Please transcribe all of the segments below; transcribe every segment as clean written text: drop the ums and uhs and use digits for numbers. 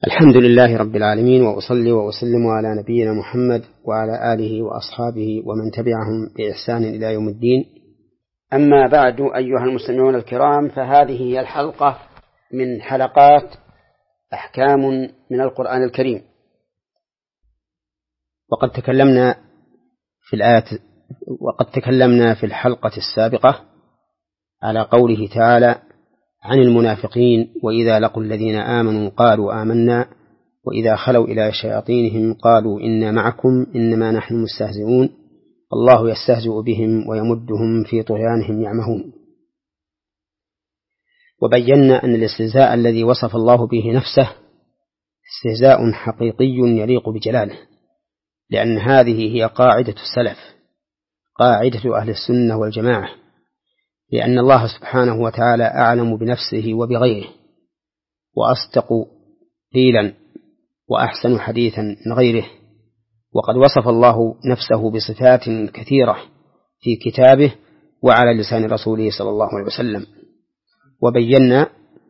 الحمد لله رب العالمين، وأصلي وأسلم على نبينا محمد وعلى آله وأصحابه ومن تبعهم بإحسان إلى يوم الدين. أما بعد، أيها المستمعون الكرام، فهذه هي الحلقة من حلقات أحكام من القرآن الكريم. وقد تكلمنا في الحلقة السابقة على قوله تعالى عن المنافقين: وإذا لقوا الذين آمنوا قالوا آمنا وإذا خلوا إلى شياطينهم قالوا إنا معكم إنما نحن مستهزئون الله يستهزئ بهم ويمدهم في طغيانهم يعمهون. وبينا أن الاستهزاء الذي وصف الله به نفسه استهزاء حقيقي يليق بجلاله، لأن هذه هي قاعدة السلف، قاعدة أهل السنة والجماعة، لأن الله سبحانه وتعالى أعلم بنفسه وبغيره، وأصدق قيلا وأحسن حديثا من غيره. وقد وصف الله نفسه بصفات كثيرة في كتابه وعلى لسان رسوله صلى الله عليه وسلم. وبينا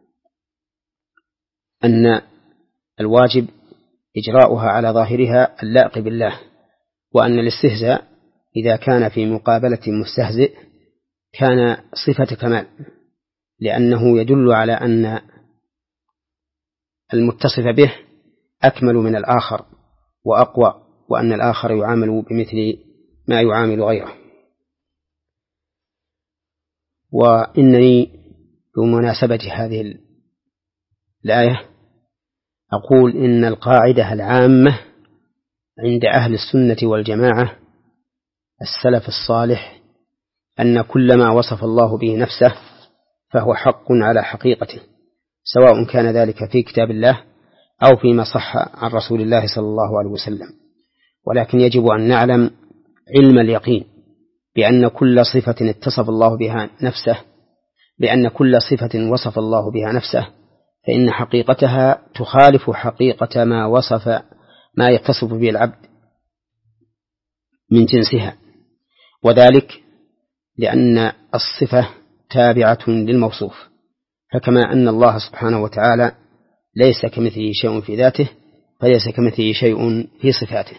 أن الواجب إجراؤها على ظاهرها اللائق بالله، وأن الاستهزاء إذا كان في مقابلة مستهزئ كان صفة كمال، لأنه يدل على أن المتصف به أكمل من الآخر وأقوى، وأن الآخر يعامل بمثل ما يعامل غيره. وإنني بمناسبة هذه الآية أقول إن القاعدة العامة عند أهل السنة والجماعة السلف الصالح أن كل ما وصف الله به نفسه فهو حق على حقيقته، سواء كان ذلك في كتاب الله أو فيما صح عن رسول الله صلى الله عليه وسلم. ولكن يجب أن نعلم علم اليقين بأن كل صفة اتصف الله بها نفسه، بأن كل صفة وصف الله بها نفسه فإن حقيقتها تخالف حقيقة ما يتصف به العبد من جنسها، وذلك لأن الصفة تابعة للموصوف. فكما أن الله سبحانه وتعالى ليس كمثله شيء في ذاته فليس كمثله شيء في صفاته.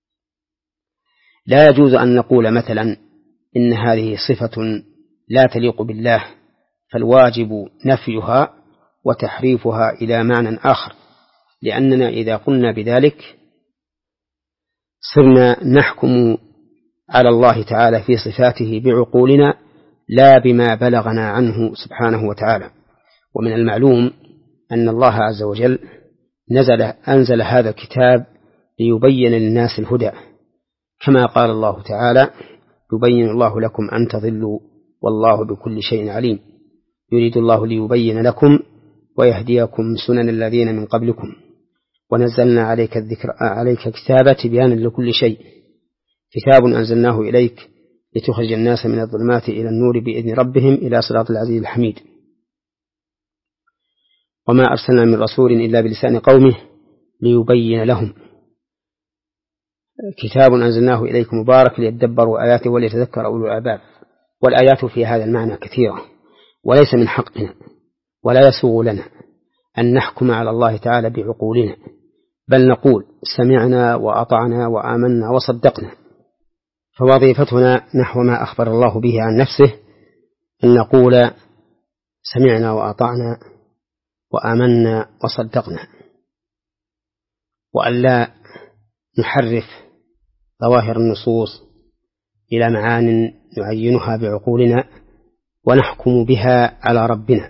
لا يجوز أن نقول مثلا إن هذه صفة لا تليق بالله، فالواجب نفيها وتحريفها إلى معنى آخر، لأننا إذا قلنا بذلك صرنا نحكم على الله تعالى في صفاته بعقولنا لا بما بلغنا عنه سبحانه وتعالى. ومن المعلوم أن الله عز وجل أنزل هذا الكتاب ليبين للناس الهدى، كما قال الله تعالى: يبين الله لكم أن تضلوا والله بكل شيء عليم، يريد الله ليبين لكم ويهديكم سنن الذين من قبلكم ونزلنا عليك كتابا تبيانا لكل شيء، كتاب أنزلناه إليك لتخرج الناس من الظلمات إلى النور بإذن ربهم إلى صراط العزيز الحميد، وما أرسلنا من رسول إلا بلسان قومه ليبين لهم، كتاب أنزلناه إليك مبارك ليدبروا آياته وليتذكر أولو الألباب. والآيات في هذا المعنى كثيرة، وليس من حقنا ولا يسوغ لنا أن نحكم على الله تعالى بعقولنا، بل نقول سمعنا وأطعنا وآمنا وصدقنا. فوظيفتنا نحو ما أخبر الله به عن نفسه أن نقول سمعنا وأطعنا وآمنا وصدقنا، وأن لا نحرف ظواهر النصوص إلى معان نعينها بعقولنا ونحكم بها على ربنا.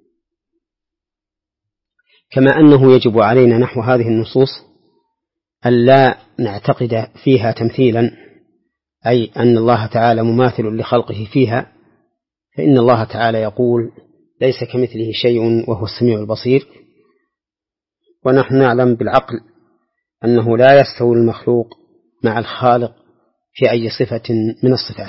كما أنه يجب علينا نحو هذه النصوص أن لا نعتقد فيها تمثيلا، أي أن الله تعالى مماثل لخلقه فيها، فإن الله تعالى يقول: ليس كمثله شيء وهو السميع البصير. ونحن نعلم بالعقل أنه لا يستوي المخلوق مع الخالق في أي صفة من الصفات.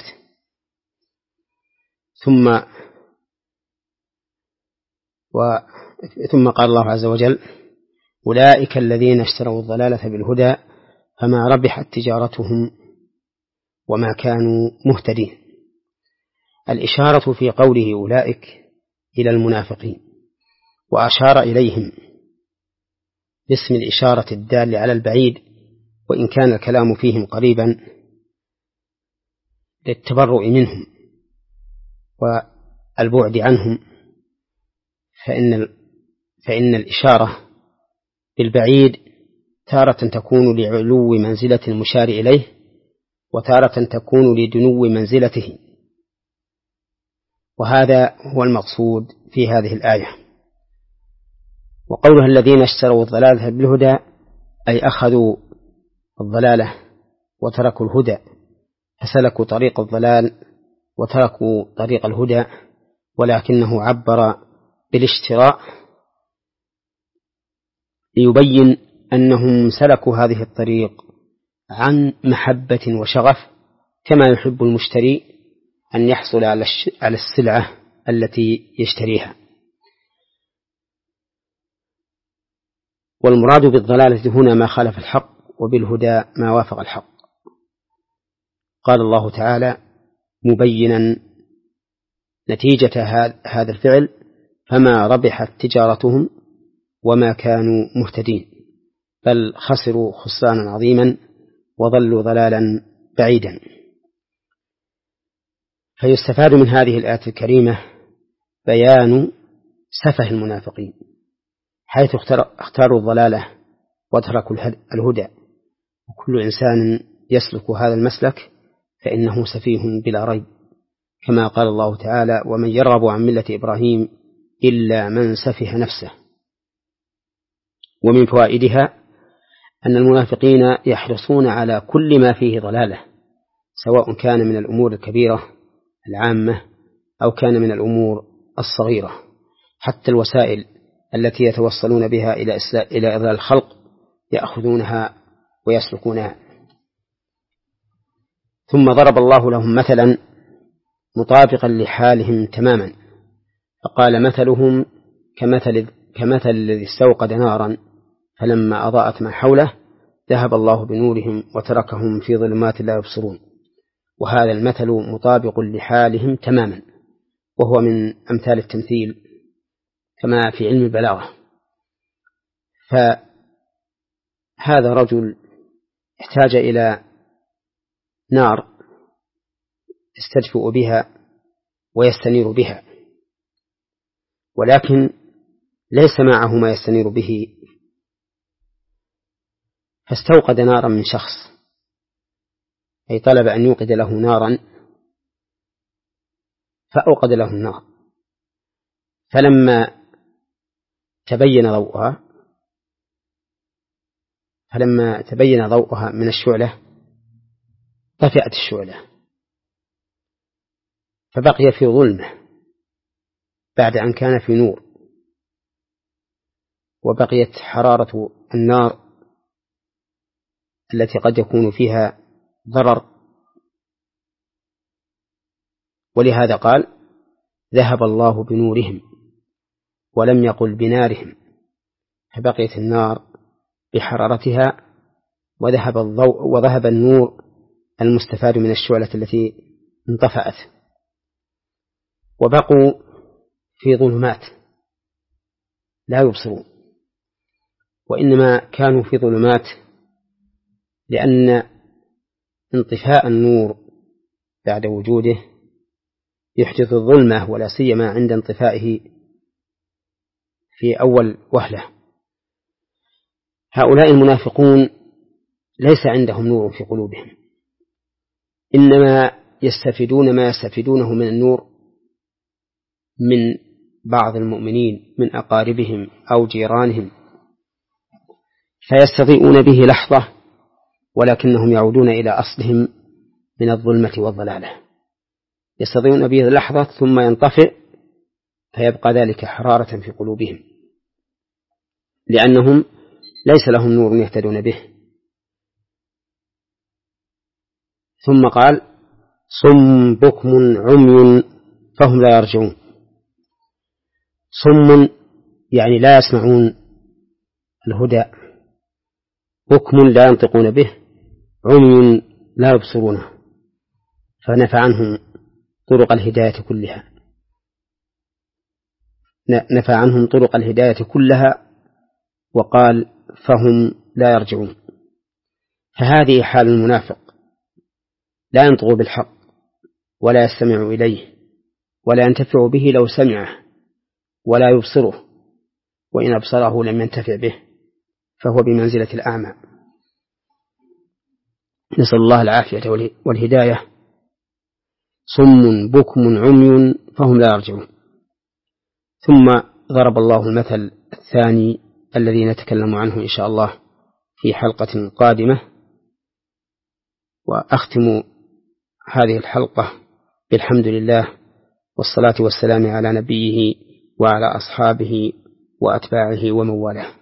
ثم قال الله عز وجل: أولئك الذين اشتروا الضلالة بالهدى فما ربحت تجارتهم وما كانوا مهتدين. الإشارة في قوله أولئك إلى المنافقين، وأشار إليهم باسم الإشارة الدال على البعيد، وإن كان الكلام فيهم قريبا للتبرؤ منهم والبعد عنهم، فإن الإشارة بالبعيد تارة تكون لعلو منزلة المشار إليه، وتارة تكون لدنو منزلته، وهذا هو المقصود في هذه الآية. وقولها الذين اشتروا الضلالة بالهدى أي أخذوا الضلالة وتركوا الهدى، فسلكوا طريق الضلال وتركوا طريق الهدى، ولكنه عبر بالاشتراء ليبين أنهم سلكوا هذه الطريق عن محبة وشغف، كما يحب المشتري أن يحصل على السلعة التي يشتريها. والمراد بالضلالة هنا ما خالف الحق، وبالهدى ما وافق الحق. قال الله تعالى مبينا نتيجة هذا الفعل: فما ربحت تجارتهم وما كانوا مهتدين، بل خسروا خسرانا عظيما وضلوا ضلالا بعيدا. فيستفاد من هذه الآية الكريمة بيان سفه المنافقين، حيث اختاروا الضلالة وتركوا الهدى، وكل إنسان يسلك هذا المسلك فإنه سفيه بلا ريب، كما قال الله تعالى: ومن يرغب عن ملة إبراهيم إلا من سفه نفسه. ومن فوائدها أن المنافقين يحرصون على كل ما فيه ضلالة، سواء كان من الأمور الكبيرة العامة أو كان من الأمور الصغيرة، حتى الوسائل التي يتوصلون بها إلى إضلال الخلق يأخذونها ويسلكونها. ثم ضرب الله لهم مثلا مطابقا لحالهم تماما، فقال: مثلهم كمثل الذي استوقد نارا فلما أضاءت ما حوله ذهب الله بنورهم وتركهم في ظلمات لا يبصرون. وهذا المثل مطابق لحالهم تماما، وهو من أمثال التمثيل كما في علم البلاغة. فهذا رجل احتاج إلى نار يستدفئ بها ويستنير بها، ولكن ليس معه ما يستنير به، فاستوقد نارا من شخص، أي طلب أن يوقد له نارا فأوقد له النار، فلما تبين ضوءها من الشعلة طفئت الشعلة، فبقي في ظلمة بعد أن كان في نور، وبقيت حرارة النار التي قد يكون فيها ضرر. ولهذا قال: ذهب الله بنورهم، ولم يقل بنارهم، فبقيت النار بحرارتها وذهب النور المستفاد من الشعلة التي انطفأت، وبقوا في ظلمات لا يبصرون. وإنما كانوا في ظلمات لأن انطفاء النور بعد وجوده يحدث الظلمة، ولا سيما عند انطفائه في أول وهلة. هؤلاء المنافقون ليس عندهم نور في قلوبهم، إنما يستفيدون ما يستفيدونه من النور من بعض المؤمنين من أقاربهم أو جيرانهم، فيستضيئون به لحظة، ولكنهم يعودون إلى أصلهم من الظلمة والضلالة، يستضيئون به لحظة ثم ينطفئ، فيبقى ذلك حرارة في قلوبهم، لأنهم ليس لهم نور يهتدون به. ثم قال: صم بكم عمي فهم لا يرجعون. صم يعني لا يسمعون الهدى، بكم لا ينطقون به، عمي لا يبصرونه، فنفى عنهم طرق الهداية كلها، نفى عنهم طرق الهداية كلها، وقال: فهم لا يرجعون. فهذه حال المنافق، لا ينطق بالحق ولا يستمع إليه ولا ينتفع به لو سمعه ولا يبصره، وإن أبصره لم ينتفع به، فهو بمنزلة الأعمى. نسأل الله العافية والهداية. صم بكم عمي فهم لا يرجعون. ثم ضرب الله المثل الثاني الذي نتكلم عنه إن شاء الله في حلقة قادمة، وأختم هذه الحلقة بالحمد لله والصلاة والسلام على نبيه وعلى أصحابه وأتباعه ومن والاه.